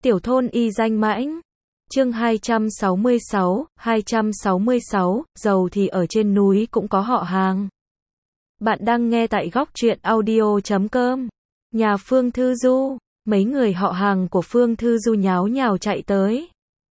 Tiểu thôn y danh mãnh. Chương 266, giàu thì ở trên núi cũng có họ hàng. Bạn đang nghe tại góc truyện audio.com. Nhà Phương Thư Du, mấy người họ hàng của Phương Thư Du nháo nhào chạy tới.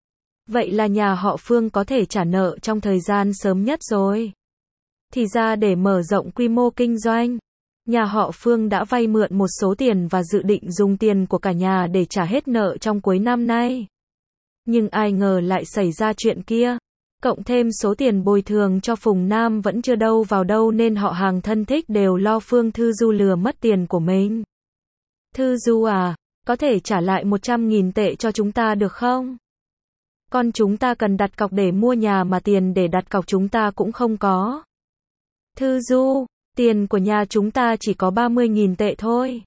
Vậy là nhà họ Phương có thể trả nợ trong thời gian sớm nhất rồi. Thì ra để mở rộng quy mô kinh doanh, nhà họ Phương đã vay mượn một số tiền và dự định dùng tiền của cả nhà để trả hết nợ trong cuối năm nay. Nhưng ai ngờ lại xảy ra chuyện kia. Cộng thêm số tiền bồi thường cho Phùng Nam vẫn chưa đâu vào đâu nên họ hàng thân thích đều lo Phương Thư Du lừa mất tiền của mình. Thư Du à, có thể trả lại 100.000 tệ cho chúng ta được không? Con chúng ta cần đặt cọc để mua nhà mà tiền để đặt cọc chúng ta cũng không có. Thư Du, tiền của nhà chúng ta chỉ có 30.000 tệ thôi.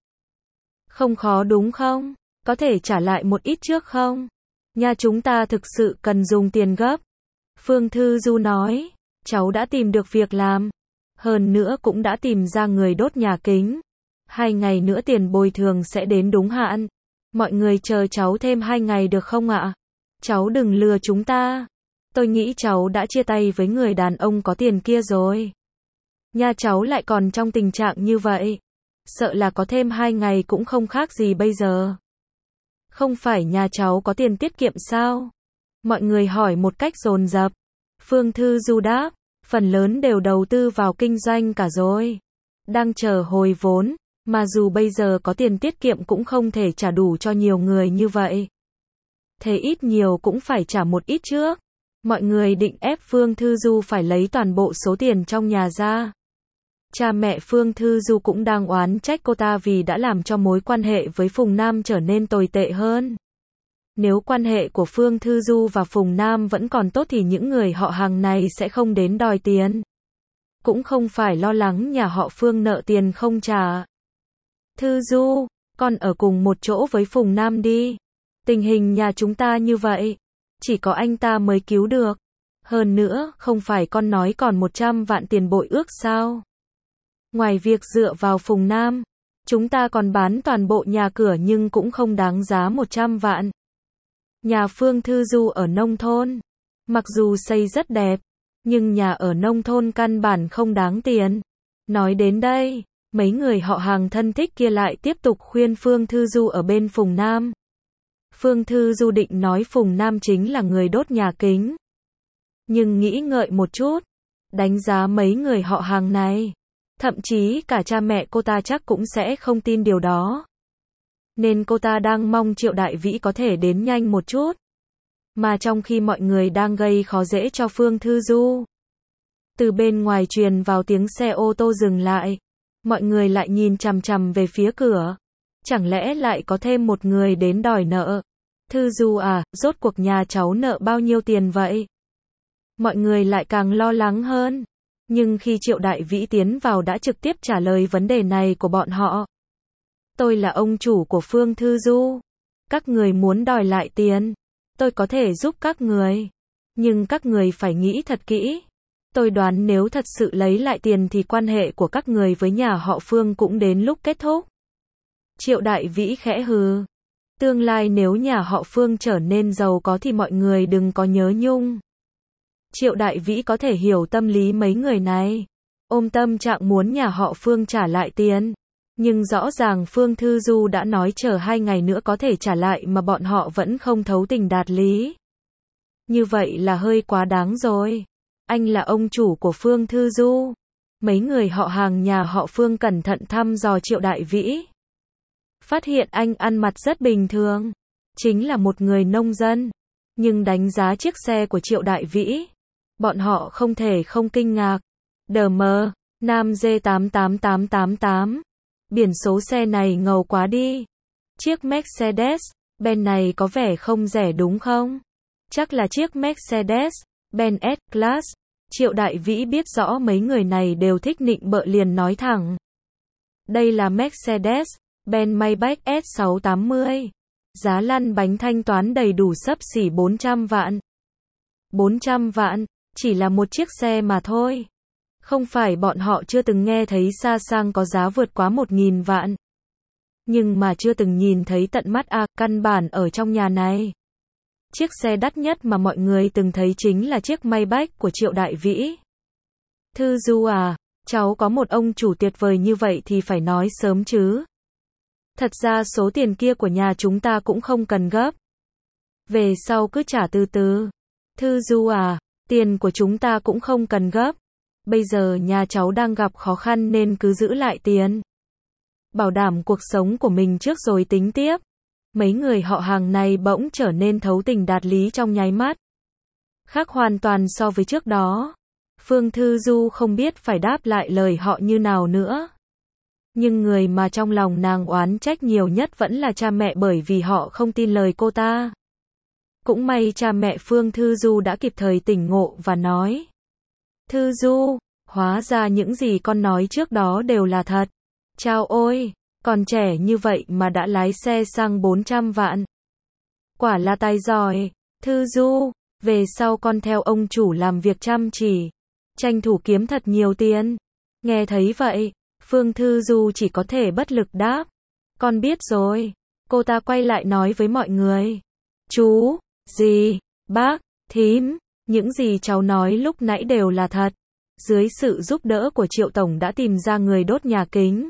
Không khó đúng không? Có thể trả lại một ít trước không? Nhà chúng ta thực sự cần dùng tiền gấp. Phương Thư Du nói, cháu đã tìm được việc làm. Hơn nữa cũng đã tìm ra người đốt nhà kính. 2 ngày nữa tiền bồi thường sẽ đến đúng hạn. Mọi người chờ cháu thêm 2 ngày được không ạ? Cháu đừng lừa chúng ta. Tôi nghĩ cháu đã chia tay với người đàn ông có tiền kia rồi. Nhà cháu lại còn trong tình trạng như vậy. Sợ là có thêm 2 ngày cũng không khác gì bây giờ. Không phải nhà cháu có tiền tiết kiệm sao? Mọi người hỏi một cách dồn dập. Phương Thư Du đáp, phần lớn đều đầu tư vào kinh doanh cả rồi. Đang chờ hồi vốn, mà dù bây giờ có tiền tiết kiệm cũng không thể trả đủ cho nhiều người như vậy. Thế ít nhiều cũng phải trả một ít trước. Mọi người định ép Phương Thư Du phải lấy toàn bộ số tiền trong nhà ra. Cha mẹ Phương Thư Du cũng đang oán trách cô ta vì đã làm cho mối quan hệ với Phùng Nam trở nên tồi tệ hơn. Nếu quan hệ của Phương Thư Du và Phùng Nam vẫn còn tốt thì những người họ hàng này sẽ không đến đòi tiền. Cũng không phải lo lắng nhà họ Phương nợ tiền không trả. Thư Du, con ở cùng một chỗ với Phùng Nam đi. Tình hình nhà chúng ta như vậy, chỉ có anh ta mới cứu được. Hơn nữa, không phải con nói còn 100 vạn tiền bội ước sao? Ngoài việc dựa vào Phùng Nam, chúng ta còn bán toàn bộ nhà cửa nhưng cũng không đáng giá 100 vạn. Nhà Phương Thư Du ở nông thôn, mặc dù xây rất đẹp, nhưng nhà ở nông thôn căn bản không đáng tiền. Nói đến đây, mấy người họ hàng thân thích kia lại tiếp tục khuyên Phương Thư Du ở bên Phùng Nam. Phương Thư Du định nói Phùng Nam chính là người đốt nhà kính. Nhưng nghĩ ngợi một chút, đánh giá mấy người họ hàng này. Thậm chí cả cha mẹ cô ta chắc cũng sẽ không tin điều đó. Nên cô ta đang mong Triệu Đại Vĩ có thể đến nhanh một chút. Mà trong khi mọi người đang gây khó dễ cho Phương Thư Du, từ bên ngoài truyền vào tiếng xe ô tô dừng lại. Mọi người lại nhìn chằm chằm về phía cửa. Chẳng lẽ lại có thêm một người đến đòi nợ? Thư Du à, rốt cuộc nhà cháu nợ bao nhiêu tiền vậy? Mọi người lại càng lo lắng hơn. Nhưng khi Triệu Đại Vĩ tiến vào đã trực tiếp trả lời vấn đề này của bọn họ. Tôi là ông chủ của Phương Thư Du. Các người muốn đòi lại tiền, tôi có thể giúp các người. Nhưng các người phải nghĩ thật kỹ. Tôi đoán nếu thật sự lấy lại tiền thì quan hệ của các người với nhà họ Phương cũng đến lúc kết thúc. Triệu Đại Vĩ khẽ hừ. Tương lai nếu nhà họ Phương trở nên giàu có thì mọi người đừng có nhớ nhung. Triệu Đại Vĩ có thể hiểu tâm lý mấy người này. Ôm tâm trạng muốn nhà họ Phương trả lại tiền. Nhưng rõ ràng Phương Thư Du đã nói chờ 2 ngày nữa có thể trả lại mà bọn họ vẫn không thấu tình đạt lý. Như vậy là hơi quá đáng rồi. Anh là ông chủ của Phương Thư Du. Mấy người họ hàng nhà họ Phương cẩn thận thăm dò Triệu Đại Vĩ. Phát hiện anh ăn mặc rất bình thường. Chính là một người nông dân. Nhưng đánh giá chiếc xe của Triệu Đại Vĩ, bọn họ không thể không kinh ngạc. DM, Nam G88888. Biển số xe này ngầu quá đi. Chiếc Mercedes-Benz này có vẻ không rẻ đúng không? Chắc là chiếc Mercedes-Benz S-Class. Triệu Đại Vĩ biết rõ mấy người này đều thích nịnh bợ liền nói thẳng. Đây là Mercedes-Benz Maybach S680. Giá lăn bánh thanh toán đầy đủ xấp xỉ 400 vạn. 400 vạn, chỉ là một chiếc xe mà thôi. Không phải bọn họ chưa từng nghe thấy xa xăng có giá vượt quá 1.000 vạn. Nhưng mà chưa từng nhìn thấy tận mắt à, căn bản ở trong nhà này. Chiếc xe đắt nhất mà mọi người từng thấy chính là chiếc Maybach của Triệu Đại Vĩ. Thư Du à, cháu có một ông chủ tuyệt vời như vậy thì phải nói sớm chứ. Thật ra số tiền kia của nhà chúng ta cũng không cần gấp. Về sau cứ trả từ từ. Thư Du à, tiền của chúng ta cũng không cần gấp. Bây giờ nhà cháu đang gặp khó khăn nên cứ giữ lại tiền. Bảo đảm cuộc sống của mình trước rồi tính tiếp. Mấy người họ hàng này bỗng trở nên thấu tình đạt lý trong nháy mắt. Khác hoàn toàn so với trước đó. Phương Thư Du không biết phải đáp lại lời họ như nào nữa. Nhưng người mà trong lòng nàng oán trách nhiều nhất vẫn là cha mẹ bởi vì họ không tin lời cô ta. Cũng may cha mẹ Phương Thư Du đã kịp thời tỉnh ngộ và nói. Thư Du, hóa ra những gì con nói trước đó đều là thật. Chao ôi, còn trẻ như vậy mà đã lái xe xăng 400 vạn. Quả là tài giỏi. Thư Du, về sau con theo ông chủ làm việc chăm chỉ. Tranh thủ kiếm thật nhiều tiền. Nghe thấy vậy, Phương Thư Du chỉ có thể bất lực đáp. Con biết rồi. Cô ta quay lại nói với mọi người. Chú, dì, bác, thím, những gì cháu nói lúc nãy đều là thật. Dưới sự giúp đỡ của Triệu Tổng đã tìm ra người đốt nhà kính.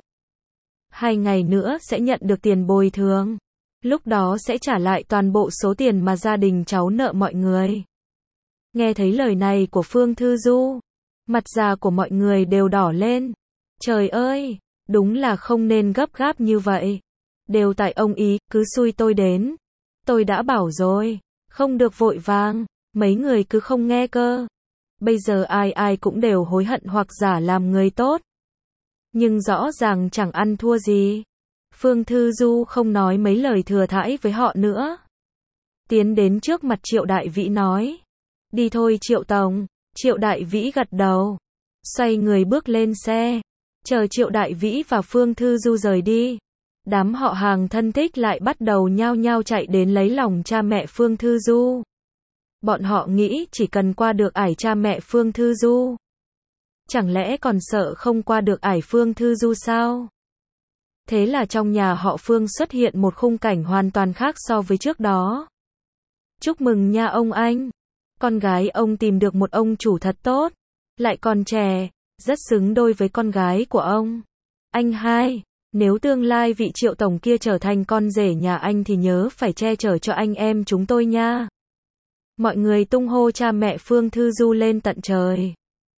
2 ngày nữa sẽ nhận được tiền bồi thường. Lúc đó sẽ trả lại toàn bộ số tiền mà gia đình cháu nợ mọi người. Nghe thấy lời này của Phương Thư Du, mặt già của mọi người đều đỏ lên. Trời ơi, đúng là không nên gấp gáp như vậy. Đều tại ông ý, cứ xui tôi đến. Tôi đã bảo rồi, không được vội vàng, mấy người cứ không nghe cơ. Bây giờ ai ai cũng đều hối hận hoặc giả làm người tốt. Nhưng rõ ràng chẳng ăn thua gì. Phương Thư Du không nói mấy lời thừa thãi với họ nữa. Tiến đến trước mặt Triệu Đại Vĩ nói. Đi thôi Triệu Tổng. Triệu Đại Vĩ gật đầu. Xoay người bước lên xe. Chờ Triệu Đại Vĩ và Phương Thư Du rời đi. Đám họ hàng thân thích lại bắt đầu nhao nhao chạy đến lấy lòng cha mẹ Phương Thư Du. Bọn họ nghĩ chỉ cần qua được ải cha mẹ Phương Thư Du. Chẳng lẽ còn sợ không qua được ải Phương Thư Du sao? Thế là trong nhà họ Phương xuất hiện một khung cảnh hoàn toàn khác so với trước đó. Chúc mừng nha ông anh. Con gái ông tìm được một ông chủ thật tốt. Lại còn trẻ, rất xứng đôi với con gái của ông. Anh hai, nếu tương lai vị Triệu Tổng kia trở thành con rể nhà anh thì nhớ phải che chở cho anh em chúng tôi nha. Mọi người tung hô cha mẹ Phương Thư Du lên tận trời.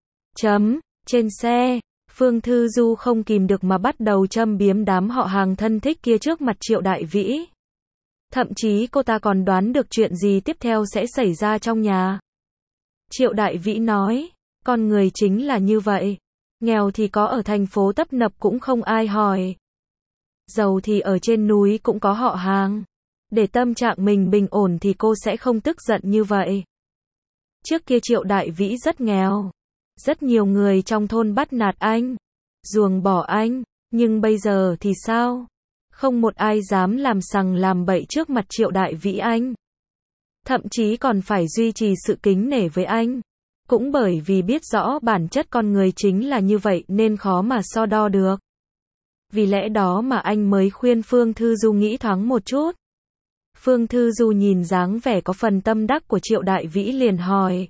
Trên xe, Phương Thư Du không kìm được mà bắt đầu châm biếm đám họ hàng thân thích kia trước mặt Triệu Đại Vĩ. Thậm chí cô ta còn đoán được chuyện gì tiếp theo sẽ xảy ra trong nhà. Triệu Đại Vĩ nói, con người chính là như vậy. Nghèo thì có ở thành phố tấp nập cũng không ai hỏi. Giàu thì ở trên núi cũng có họ hàng. Để tâm trạng mình bình ổn thì cô sẽ không tức giận như vậy. Trước kia Triệu Đại Vĩ rất nghèo. Rất nhiều người trong thôn bắt nạt anh. Ruồng bỏ anh. Nhưng bây giờ thì sao? Không một ai dám làm sằng làm bậy trước mặt Triệu Đại Vĩ anh. Thậm chí còn phải duy trì sự kính nể với anh. Cũng bởi vì biết rõ bản chất con người chính là như vậy nên khó mà so đo được. Vì lẽ đó mà anh mới khuyên Phương Thư Du nghĩ thoáng một chút. Phương Thư Du nhìn dáng vẻ có phần tâm đắc của Triệu Đại Vĩ liền hỏi.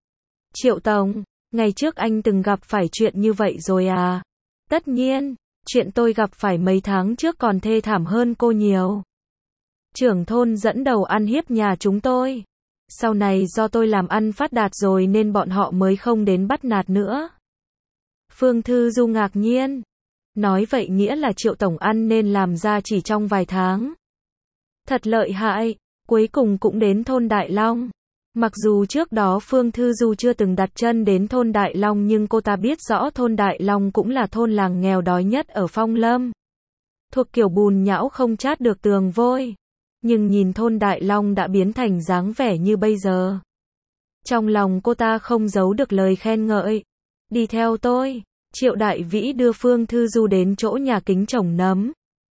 Triệu Tổng, ngày trước anh từng gặp phải chuyện như vậy rồi à? Tất nhiên, chuyện tôi gặp phải mấy tháng trước còn thê thảm hơn cô nhiều. Trưởng thôn dẫn đầu ăn hiếp nhà chúng tôi. Sau này do tôi làm ăn phát đạt rồi nên bọn họ mới không đến bắt nạt nữa. Phương Thư Du ngạc nhiên. Nói vậy nghĩa là Triệu Tổng ăn nên làm ra chỉ trong vài tháng. Thật lợi hại, cuối cùng cũng đến thôn Đại Long. Mặc dù trước đó Phương Thư Du chưa từng đặt chân đến thôn Đại Long nhưng cô ta biết rõ thôn Đại Long cũng là thôn làng nghèo đói nhất ở Phong Lâm. Thuộc kiểu bùn nhão không chát được tường vôi. Nhưng nhìn thôn Đại Long đã biến thành dáng vẻ như bây giờ. Trong lòng cô ta không giấu được lời khen ngợi. Đi theo tôi. Triệu Đại Vĩ đưa Phương Thư Du đến chỗ nhà kính trồng nấm.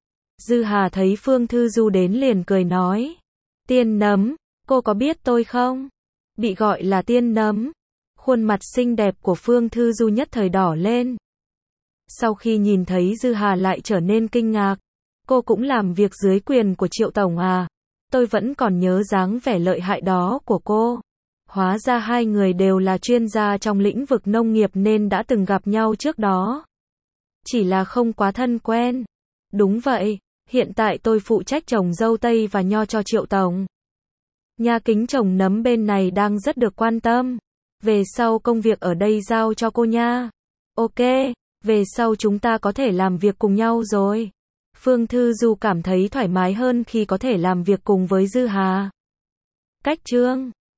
Dư Hà thấy Phương Thư Du đến liền cười nói. Tiên nấm, cô có biết tôi không? Bị gọi là tiên nấm. Khuôn mặt xinh đẹp của Phương Thư Du nhất thời đỏ lên. Sau khi nhìn thấy Dư Hà lại trở nên kinh ngạc. Cô cũng làm việc dưới quyền của Triệu Tổng à? Tôi vẫn còn nhớ dáng vẻ lợi hại đó của cô. Hóa ra hai người đều là chuyên gia trong lĩnh vực nông nghiệp nên đã từng gặp nhau trước đó. Chỉ là không quá thân quen. Đúng vậy, hiện tại tôi phụ trách trồng dâu tây và nho cho Triệu Tổng. Nhà kính trồng nấm bên này đang rất được quan tâm. Về sau công việc ở đây giao cho cô nha. Ok, về sau chúng ta có thể làm việc cùng nhau rồi. Phương Thư Du cảm thấy thoải mái hơn khi có thể làm việc cùng với Dư Hà. Cách chương